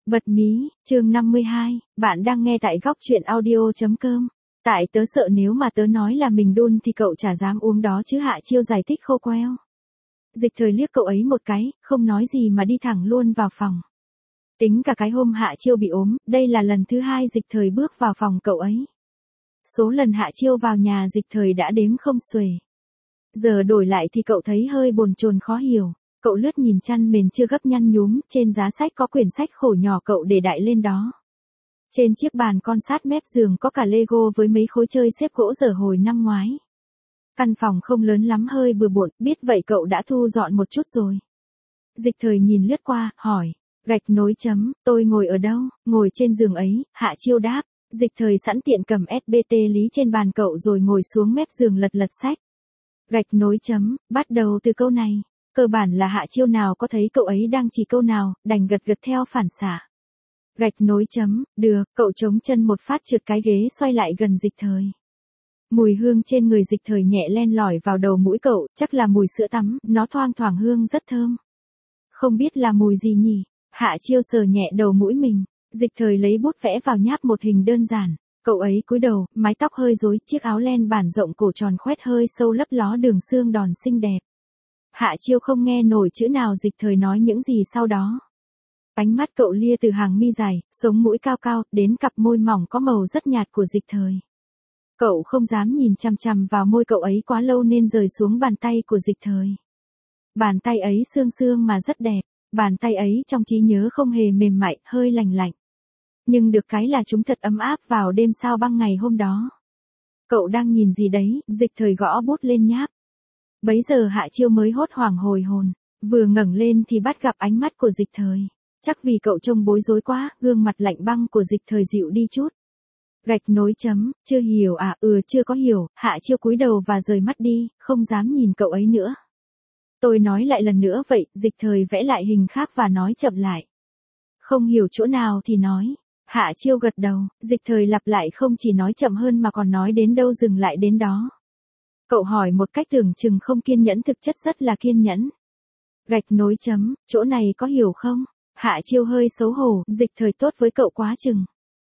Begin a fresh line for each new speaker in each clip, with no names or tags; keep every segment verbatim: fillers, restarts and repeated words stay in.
Bật mí, chương năm mươi hai, bạn đang nghe tại góc truyện audio.com. Tại tớ sợ nếu mà tớ nói là mình đun thì cậu chả dám uống đó chứ. Hạ Chiêu giải thích khô queo. Dịch Thời liếc cậu ấy một cái, không nói gì mà đi thẳng luôn vào phòng. Tính cả cái hôm Hạ Chiêu bị ốm, đây là lần thứ hai Dịch Thời bước vào phòng cậu ấy. Số lần Hạ Chiêu vào nhà Dịch Thời đã đếm không xuể. Giờ đổi lại thì cậu thấy hơi bồn chồn khó hiểu. Cậu lướt nhìn chăn mền chưa gấp nhăn nhúm, trên giá sách có quyển sách khổ nhỏ cậu để đại lên đó. Trên chiếc bàn con sát mép giường có cả Lego với mấy khối chơi xếp gỗ dở hồi năm ngoái. Căn phòng không lớn lắm, hơi bừa bộn, biết vậy cậu đã thu dọn một chút rồi. Dịch Thời nhìn lướt qua, hỏi, gạch nối chấm, tôi ngồi ở đâu? Ngồi trên giường ấy, Hạ Chiêu đáp. Dịch Thời sẵn tiện cầm ét bê tê lý trên bàn cậu rồi ngồi xuống mép giường lật lật sách. Gạch nối chấm, bắt đầu từ câu này. Cơ bản là Hạ Chiêu nào có thấy cậu ấy đang chỉ câu nào, đành gật gật theo phản xạ. Gạch nối chấm, được, cậu chống chân một phát trượt cái ghế xoay lại gần Dịch Thời. Mùi hương trên người Dịch Thời nhẹ len lỏi vào đầu mũi cậu, chắc là mùi sữa tắm, nó thoang thoảng hương rất thơm. Không biết là mùi gì nhỉ? Hạ Chiêu sờ nhẹ đầu mũi mình, Dịch Thời lấy bút vẽ vào nháp một hình đơn giản. Cậu ấy cúi đầu, mái tóc hơi rối, chiếc áo len bản rộng cổ tròn khoét hơi sâu lấp ló đường xương đòn xinh đẹp. Hạ Chiêu không nghe nổi chữ nào Dịch Thời nói những gì sau đó. Ánh mắt cậu lia từ hàng mi dài, sống mũi cao cao, đến cặp môi mỏng có màu rất nhạt của Dịch Thời. Cậu không dám nhìn chằm chằm vào môi cậu ấy quá lâu nên rời xuống bàn tay của Dịch Thời. Bàn tay ấy xương xương mà rất đẹp, bàn tay ấy trong trí nhớ không hề mềm mại, hơi lành lạnh. Nhưng được cái là chúng thật ấm áp vào đêm sao băng ngày hôm đó. Cậu đang nhìn gì đấy? Dịch Thời gõ bút lên nháp. Bấy giờ Hạ Chiêu mới hốt hoảng hồi hồn, vừa ngẩng lên thì bắt gặp ánh mắt của Dịch Thời. Chắc vì cậu trông bối rối quá, gương mặt lạnh băng của Dịch Thời dịu đi chút. Gạch nối chấm, chưa hiểu à? Ừ, chưa có hiểu. Hạ Chiêu cúi đầu và rời mắt đi, không dám nhìn cậu ấy nữa. Tôi nói lại lần nữa vậy. Dịch Thời vẽ lại hình khác và nói chậm lại. Không hiểu chỗ nào thì nói. Hạ Chiêu gật đầu, Dịch Thời lặp lại không chỉ nói chậm hơn mà còn nói đến đâu dừng lại đến đó. Cậu hỏi một cách tưởng chừng không kiên nhẫn, thực chất rất là kiên nhẫn. Gạch nối chấm, chỗ này có hiểu không? Hạ Chiêu hơi xấu hổ, Dịch Thời tốt với cậu quá chừng.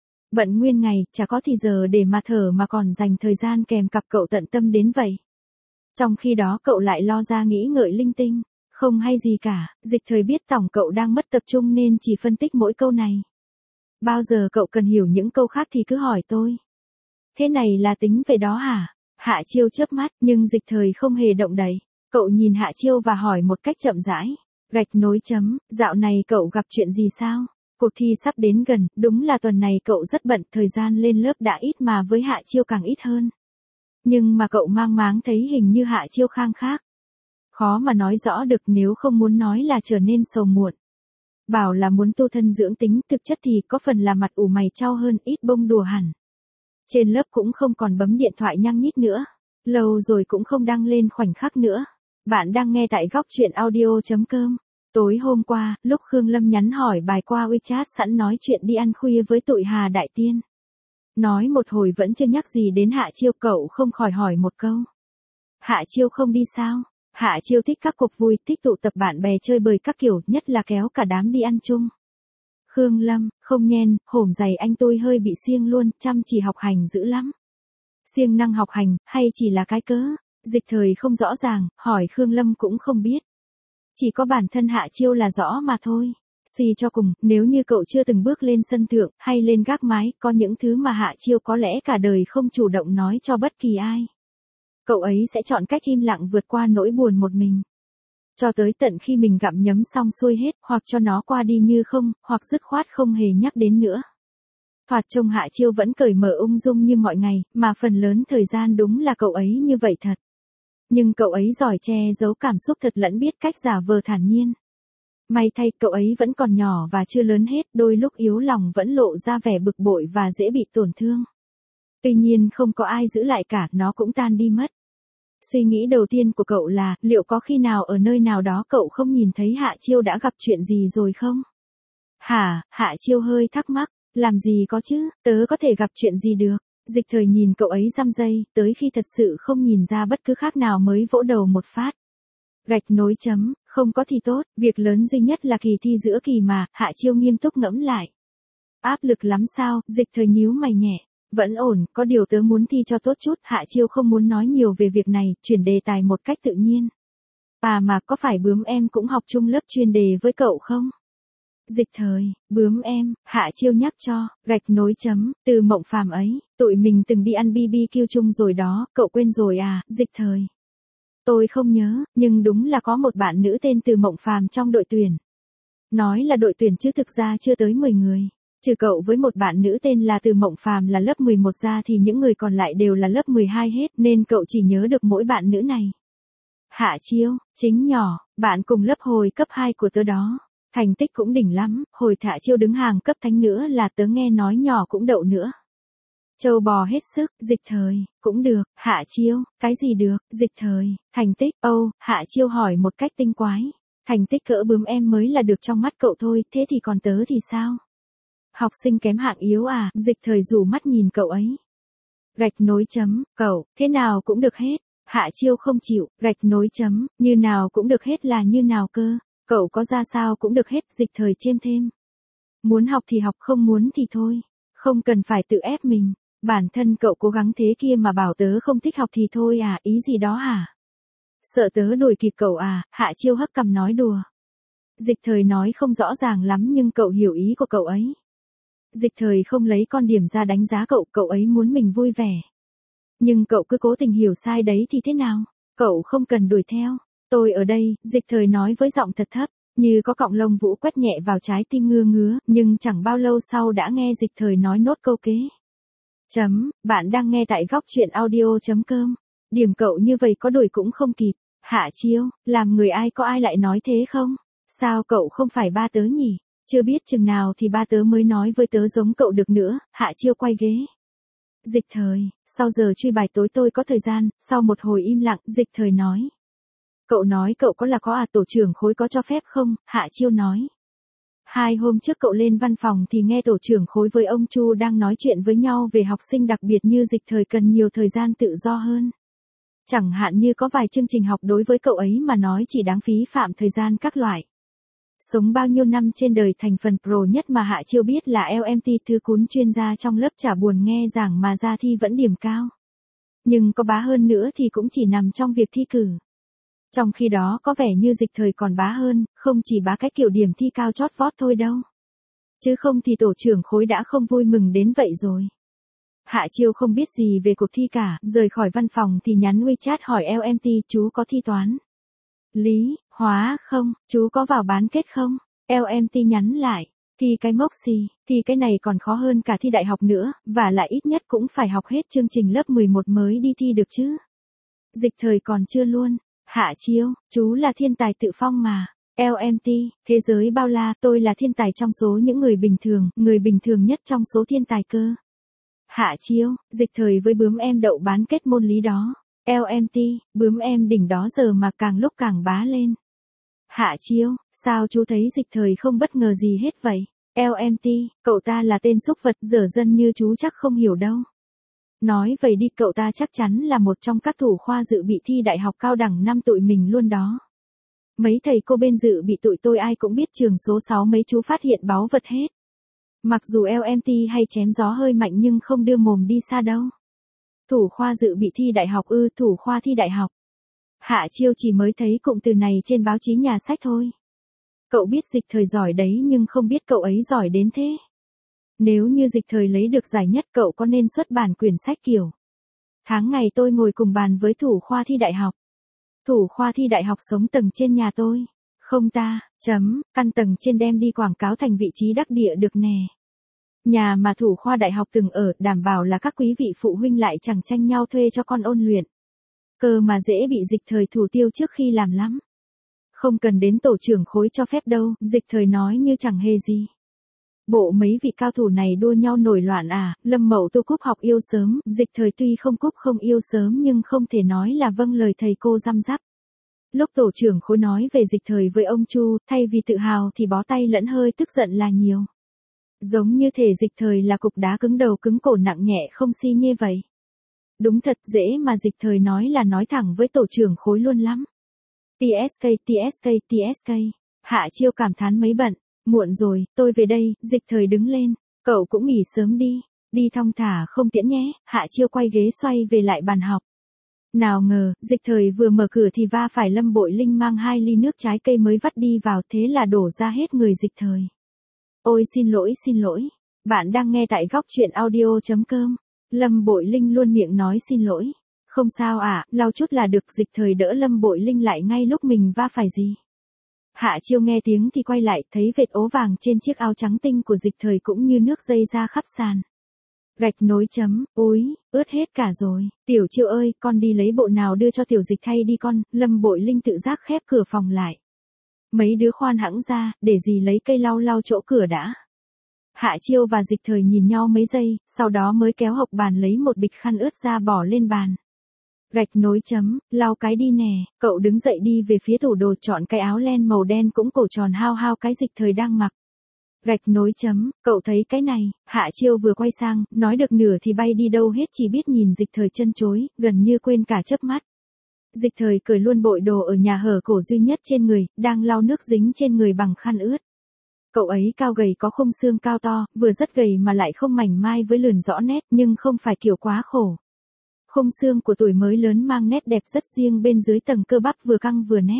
Bận nguyên ngày, chả có thì giờ để mà thở mà còn dành thời gian kèm cặp cậu tận tâm đến vậy. Trong khi đó cậu lại lo ra nghĩ ngợi linh tinh, không hay gì cả. Dịch Thời biết tổng cậu đang mất tập trung nên chỉ phân tích mỗi câu này. Bao giờ cậu cần hiểu những câu khác thì cứ hỏi tôi. Thế này là tính về đó hả? Hạ Chiêu chớp mắt, nhưng Dịch Thời không hề động đậy. Cậu nhìn Hạ Chiêu và hỏi một cách chậm rãi. Gạch nối chấm, dạo này cậu gặp chuyện gì sao? Cuộc thi sắp đến gần, đúng là tuần này cậu rất bận, thời gian lên lớp đã ít mà với Hạ Chiêu càng ít hơn. Nhưng mà cậu mang máng thấy hình như Hạ Chiêu khang khác. Khó mà nói rõ được, nếu không muốn nói là trở nên sầu muộn. Bảo là muốn tu thân dưỡng tính, thực chất thì có phần là mặt ủ mày chau hơn, ít bông đùa hẳn. Trên lớp cũng không còn bấm điện thoại nhăng nhít nữa. Lâu rồi cũng không đăng lên khoảnh khắc nữa. Bạn đang nghe tại góc truyện audio.com. Tối hôm qua, lúc Khương Lâm nhắn hỏi bài qua WeChat sẵn nói chuyện đi ăn khuya với tụi Hà Đại Tiên. Nói một hồi vẫn chưa nhắc gì đến Hạ Chiêu, cậu không khỏi hỏi một câu. Hạ Chiêu không đi sao? Hạ Chiêu thích các cuộc vui, thích tụ tập bạn bè chơi bời các kiểu, nhất là kéo cả đám đi ăn chung. Khương Lâm, không nhen, hổm dày anh tôi hơi bị siêng luôn, chăm chỉ học hành dữ lắm. Siêng năng học hành, hay chỉ là cái cớ? Dịch Thời không rõ ràng, hỏi Khương Lâm cũng không biết. Chỉ có bản thân Hạ Chiêu là rõ mà thôi. Suy cho cùng, nếu như cậu chưa từng bước lên sân thượng, hay lên gác mái, có những thứ mà Hạ Chiêu có lẽ cả đời không chủ động nói cho bất kỳ ai. Cậu ấy sẽ chọn cách im lặng vượt qua nỗi buồn một mình. Cho tới tận khi mình gặm nhấm xong xuôi hết, hoặc cho nó qua đi như không, hoặc dứt khoát không hề nhắc đến nữa. Thoạt trông Hạ Chiêu vẫn cởi mở ung dung như mọi ngày, mà phần lớn thời gian đúng là cậu ấy như vậy thật. Nhưng cậu ấy giỏi che giấu cảm xúc thật lẫn biết cách giả vờ thản nhiên. May thay cậu ấy vẫn còn nhỏ và chưa lớn hết, đôi lúc yếu lòng vẫn lộ ra vẻ bực bội và dễ bị tổn thương. Tuy nhiên không có ai giữ lại cả, nó cũng tan đi mất. Suy nghĩ đầu tiên của cậu là, liệu có khi nào ở nơi nào đó cậu không nhìn thấy Hạ Chiêu đã gặp chuyện gì rồi không? Hả? Hạ Chiêu hơi thắc mắc, làm gì có chứ, tớ có thể gặp chuyện gì được? Dịch Thời nhìn cậu ấy răm giây, tới khi thật sự không nhìn ra bất cứ khác nào mới vỗ đầu một phát. Gạch nối chấm, không có thì tốt, việc lớn duy nhất là kỳ thi giữa kỳ mà, Hạ Chiêu nghiêm túc ngẫm lại. Áp lực lắm sao, Dịch Thời nhíu mày nhẹ. Vẫn ổn, có điều tớ muốn thi cho tốt chút, Hạ Chiêu không muốn nói nhiều về việc này, chuyển đề tài một cách tự nhiên. À mà có phải bướm em cũng học chung lớp chuyên đề với cậu không? Dịch Thời, bướm em, Hạ Chiêu nhắc cho, gạch nối chấm, từ Mộng Phàm ấy, tụi mình từng đi ăn bi bi kiu chung rồi đó, cậu quên rồi à, Dịch Thời. Tôi không nhớ, nhưng đúng là có một bạn nữ tên Từ Mộng Phàm trong đội tuyển. Nói là đội tuyển chứ thực ra chưa tới mười người. Trừ cậu với một bạn nữ tên là Từ Mộng Phàm là lớp mười một ra thì những người còn lại đều là lớp mười hai hết nên cậu chỉ nhớ được mỗi bạn nữ này. Hạ Chiêu, chính nhỏ, bạn cùng lớp hồi cấp hai của tớ đó. Thành tích cũng đỉnh lắm, hồi Hạ Chiêu đứng hàng cấp thánh nữa là tớ nghe nói nhỏ cũng đậu nữa. Châu bò hết sức, Dịch Thời, cũng được, Hạ Chiêu, cái gì được, Dịch Thời, thành tích, âu, Hạ Chiêu hỏi một cách tinh quái. Thành tích cỡ bướm em mới là được trong mắt cậu thôi, thế thì còn tớ thì sao? Học sinh kém hạng yếu à, Dịch Thời rủ mắt nhìn cậu ấy. Gạch nối chấm, cậu, thế nào cũng được hết. Hạ Chiêu không chịu, gạch nối chấm, như nào cũng được hết là như nào cơ. Cậu có ra sao cũng được hết, Dịch Thời chêm thêm. Muốn học thì học, không muốn thì thôi. Không cần phải tự ép mình. Bản thân cậu cố gắng thế kia mà bảo tớ không thích học thì thôi à, ý gì đó hả? Sợ tớ đuổi kịp cậu à, Hạ Chiêu hất cằm nói đùa. Dịch Thời nói không rõ ràng lắm nhưng cậu hiểu ý của cậu ấy. Dịch Thời không lấy con điểm ra đánh giá cậu, cậu ấy muốn mình vui vẻ. Nhưng cậu cứ cố tình hiểu sai đấy thì thế nào? Cậu không cần đuổi theo. Tôi ở đây, Dịch Thời nói với giọng thật thấp, như có cọng lông vũ quét nhẹ vào trái tim ngứa ngứa, nhưng chẳng bao lâu sau đã nghe Dịch Thời nói nốt câu kế. Chấm, bạn đang nghe tại góc truyện audio.com. Điểm cậu như vậy có đuổi cũng không kịp. Hạ Chiêu, làm người ai có ai lại nói thế không? Sao cậu không phải ba tớ nhỉ? Chưa biết chừng nào thì ba tớ mới nói với tớ giống cậu được nữa, Hạ Chiêu quay ghế. Dịch Thời, sau giờ truy bài tối tôi có thời gian, sau một hồi im lặng, Dịch Thời nói. Cậu nói cậu có là có à, tổ trưởng khối có cho phép không? Hạ Chiêu nói. Hai hôm trước cậu lên văn phòng thì nghe tổ trưởng khối với ông Chu đang nói chuyện với nhau về học sinh đặc biệt như Dịch Thời cần nhiều thời gian tự do hơn. Chẳng hạn như có vài chương trình học đối với cậu ấy mà nói chỉ đáng phí phạm thời gian các loại. Sống bao nhiêu năm trên đời thành phần pro nhất mà Hạ Chiêu biết là lờ em tê thư cún chuyên gia trong lớp chả buồn nghe giảng mà ra thi vẫn điểm cao. Nhưng có bá hơn nữa thì cũng chỉ nằm trong việc thi cử. Trong khi đó có vẻ như Dịch Thời còn bá hơn, không chỉ bá cái kiểu điểm thi cao chót vót thôi đâu. Chứ không thì tổ trưởng khối đã không vui mừng đến vậy rồi. Hạ Chiêu không biết gì về cuộc thi cả, rời khỏi văn phòng thì nhắn WeChat hỏi lờ em tê chú có thi toán. Lý, hóa không, chú có vào bán kết không? lờ em tê nhắn lại, thi cái mốc gì, thi cái này còn khó hơn cả thi đại học nữa, và lại ít nhất cũng phải học hết chương trình lớp mười một mới đi thi được chứ. Dịch Thời còn chưa luôn. Hạ Chiêu, chú là thiên tài tự phong mà. lờ em tê, thế giới bao la, tôi là thiên tài trong số những người bình thường, người bình thường nhất trong số thiên tài cơ. Hạ Chiêu, Dịch Thời với bướm em đậu bán kết môn lý đó. lờ em tê, bướm em đỉnh đó giờ mà càng lúc càng bá lên. Hạ Chiêu, sao chú thấy Dịch Thời không bất ngờ gì hết vậy? lờ em tê, cậu ta là tên xúc vật dở dân như chú chắc không hiểu đâu. Nói vậy đi, cậu ta chắc chắn là một trong các thủ khoa dự bị thi đại học cao đẳng năm tụi mình luôn đó. Mấy thầy cô bên dự bị tụi tôi ai cũng biết trường số sáu mấy chú phát hiện báu vật hết. Mặc dù lờ em tê hay chém gió hơi mạnh nhưng không đưa mồm đi xa đâu. Thủ khoa dự bị thi đại học ư, thủ khoa thi đại học. Hạ Chiêu chỉ mới thấy cụm từ này trên báo chí nhà sách thôi. Cậu biết Dịch Thời giỏi đấy nhưng không biết cậu ấy giỏi đến thế. Nếu như Dịch Thời lấy được giải nhất cậu có nên xuất bản quyển sách kiểu tháng ngày tôi ngồi cùng bàn với thủ khoa thi đại học. Thủ khoa thi đại học sống tầng trên nhà tôi. Không ta, chấm, căn tầng trên đem đi quảng cáo thành vị trí đắc địa được nè. Nhà mà thủ khoa đại học từng ở, đảm bảo là các quý vị phụ huynh lại chẳng tranh nhau thuê cho con ôn luyện. Cơ mà dễ bị Dịch Thời thủ tiêu trước khi làm lắm. Không cần đến tổ trưởng khối cho phép đâu, Dịch Thời nói như chẳng hề gì. Bộ mấy vị cao thủ này đua nhau nổi loạn à, Lâm Mậu tu cúp học yêu sớm, Dịch Thời tuy không cúp không yêu sớm nhưng không thể nói là vâng lời thầy cô răm rắp. Lúc tổ trưởng khối nói về Dịch Thời với ông Chu, thay vì tự hào thì bó tay lẫn hơi tức giận là nhiều. Giống như thể Dịch Thời là cục đá cứng đầu cứng cổ nặng nhẹ không si nhê vậy. Đúng thật dễ mà Dịch Thời nói là nói thẳng với tổ trưởng khối luôn lắm. tê ét ca, tê ét ca, tê ét ca. Hạ Chiêu cảm thán mấy bận. Muộn rồi, tôi về đây, Dịch Thời đứng lên. Cậu cũng nghỉ sớm đi. Đi thong thả không tiễn nhé. Hạ Chiêu quay ghế xoay về lại bàn học. Nào ngờ, Dịch Thời vừa mở cửa thì va phải Lâm Bội Linh mang hai ly nước trái cây mới vắt đi vào, thế là đổ ra hết người Dịch Thời. Ôi xin lỗi xin lỗi. Bạn đang nghe tại góc truyện audio chấm com. Lâm Bội Linh luôn miệng nói xin lỗi. Không sao ạ, à, lau chút là được. Dịch Thời đỡ Lâm Bội Linh lại ngay lúc mình va phải gì. Hạ Chiêu nghe tiếng thì quay lại, thấy vệt ố vàng trên chiếc áo trắng tinh của Dịch Thời cũng như nước dây ra khắp sàn. Gạch nối chấm, ôi, ướt hết cả rồi. Tiểu Chiêu ơi, con đi lấy bộ nào đưa cho Tiểu Dịch thay đi con. Lâm Bội Linh tự giác khép cửa phòng lại. Mấy đứa khoan hãng ra, để gì lấy cây lau lau chỗ cửa đã. Hạ Chiêu và Dịch Thời nhìn nhau mấy giây, sau đó mới kéo hộc bàn lấy một bịch khăn ướt ra bỏ lên bàn. Gạch nối chấm, lau cái đi nè. Cậu đứng dậy đi về phía tủ đồ, chọn cái áo len màu đen cũng cổ tròn hao hao cái Dịch Thời đang mặc. Gạch nối chấm, cậu thấy cái này. Hạ Chiêu vừa quay sang, nói được nửa thì bay đi đâu hết, chỉ biết nhìn Dịch Thời chân chối, gần như quên cả chớp mắt. Dịch Thời cởi luôn bội đồ ở nhà hở cổ duy nhất trên người, đang lau nước dính trên người bằng khăn ướt. Cậu ấy cao gầy, có khung xương cao to, vừa rất gầy mà lại không mảnh mai với lườn rõ nét, nhưng không phải kiểu quá khổ. Khung xương của tuổi mới lớn mang nét đẹp rất riêng bên dưới tầng cơ bắp vừa căng vừa nét.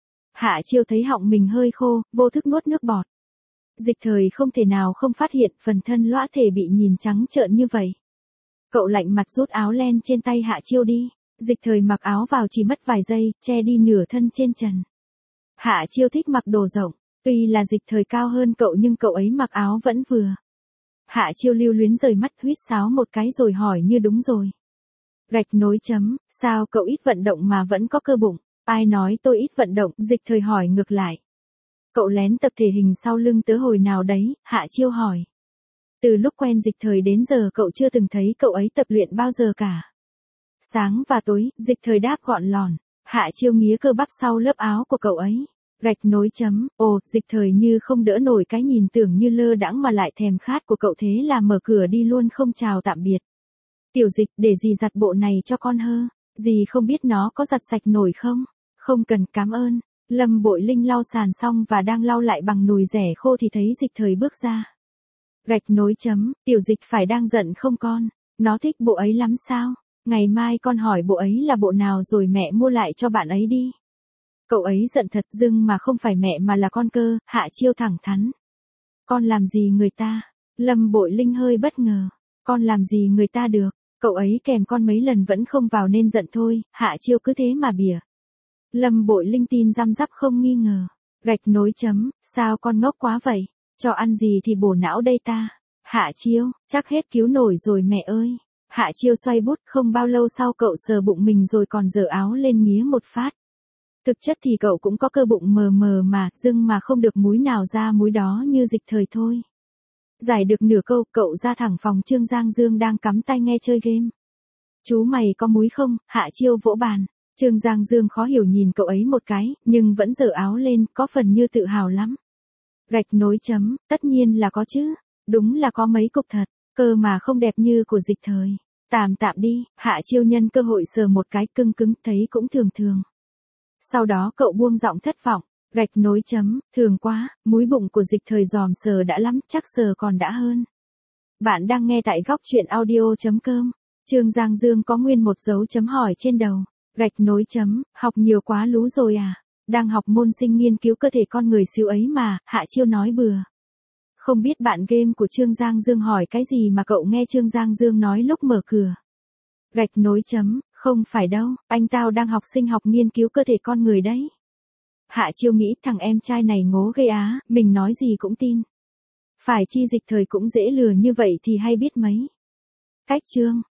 Hạ Chiêu thấy họng mình hơi khô, vô thức nuốt nước bọt. Dịch Thời không thể nào không phát hiện phần thân lõa thể bị nhìn trắng trợn như vậy. Cậu lạnh mặt rút áo len trên tay Hạ Chiêu đi. Dịch Thời mặc áo vào chỉ mất vài giây, che đi nửa thân trên trần. Hạ Chiêu thích mặc đồ rộng. Tuy là Dịch Thời cao hơn cậu nhưng cậu ấy mặc áo vẫn vừa. Hạ Chiêu lưu luyến rời mắt, huýt sáo một cái rồi hỏi như đúng rồi. Gạch nối chấm, sao cậu ít vận động mà vẫn có cơ bụng? Ai nói tôi ít vận động? Dịch Thời hỏi ngược lại. Cậu lén tập thể hình sau lưng tớ hồi nào đấy? Hạ Chiêu hỏi. Từ lúc quen Dịch Thời đến giờ cậu chưa từng thấy cậu ấy tập luyện bao giờ cả. Sáng và tối, Dịch Thời đáp gọn lòn. Hạ Chiêu nghía cơ bắp sau lớp áo của cậu ấy. Gạch nối chấm, ồ, Dịch Thời như không đỡ nổi cái nhìn tưởng như lơ đãng mà lại thèm khát của cậu, thế là mở cửa đi luôn không chào tạm biệt. Tiểu Dịch, để dì giặt bộ này cho con hơ. Dì không biết nó có giặt sạch nổi không? Không cần, cảm ơn. Lâm Bội Linh lau sàn xong và đang lau lại bằng nùi rẻ khô thì thấy Dịch Thời bước ra. Gạch nối chấm, Tiểu Dịch phải đang giận không con? Nó thích bộ ấy lắm sao? Ngày mai con hỏi bộ ấy là bộ nào rồi mẹ mua lại cho bạn ấy đi. Cậu ấy giận thật dưng mà không phải mẹ mà là con cơ. Hạ Chiêu thẳng thắn. Con làm gì người ta? Lâm Bội Linh hơi bất ngờ. Con làm gì người ta được? Cậu ấy kèm con mấy lần vẫn không vào nên giận thôi. Hạ Chiêu cứ thế mà bỉa. Lâm Bội Linh tin răm rắp không nghi ngờ. Gạch nối chấm, sao con ngốc quá vậy? Cho ăn gì thì bổ não đây ta? Hạ Chiêu, chắc hết cứu nổi rồi mẹ ơi. Hạ Chiêu xoay bút, không bao lâu sau cậu sờ bụng mình rồi còn giở áo lên nghía một phát. Thực chất thì cậu cũng có cơ bụng mờ mờ mà, dưng mà không được múi nào ra múi đó như Dịch Thời thôi. Giải được nửa câu, cậu ra thẳng phòng Trương Giang Dương đang cắm tai nghe chơi game. Chú mày có múi không? Hạ Chiêu vỗ bàn. Trương Giang Dương khó hiểu nhìn cậu ấy một cái, nhưng vẫn giở áo lên, có phần như tự hào lắm. Gạch nối chấm, tất nhiên là có chứ. Đúng là có mấy cục thật, cơ mà không đẹp như của Dịch Thời. Tạm tạm đi. Hạ Chiêu nhân cơ hội sờ một cái, cưng cứng, thấy cũng thường thường. Sau đó cậu buông giọng thất vọng. Gạch nối chấm, thường quá, múi bụng của Dịch Thời giòm sờ đã lắm, chắc sờ còn đã hơn. Bạn đang nghe tại góc truyện audio chấm com. Trương Giang Dương có nguyên một dấu chấm hỏi trên đầu. Gạch nối chấm, học nhiều quá lú rồi à? Đang học môn sinh nghiên cứu cơ thể con người xíu ấy mà. Hạ Chiêu nói bừa. Không biết bạn game của Trương Giang Dương hỏi cái gì mà cậu nghe Trương Giang Dương nói lúc mở cửa. Gạch nối chấm, không phải đâu, anh tao đang học sinh học nghiên cứu cơ thể con người đấy. Hạ Chiêu nghĩ thằng em trai này ngố ghê á, mình nói gì cũng tin. Phải chi Dịch Thời cũng dễ lừa như vậy thì hay biết mấy. Cách chương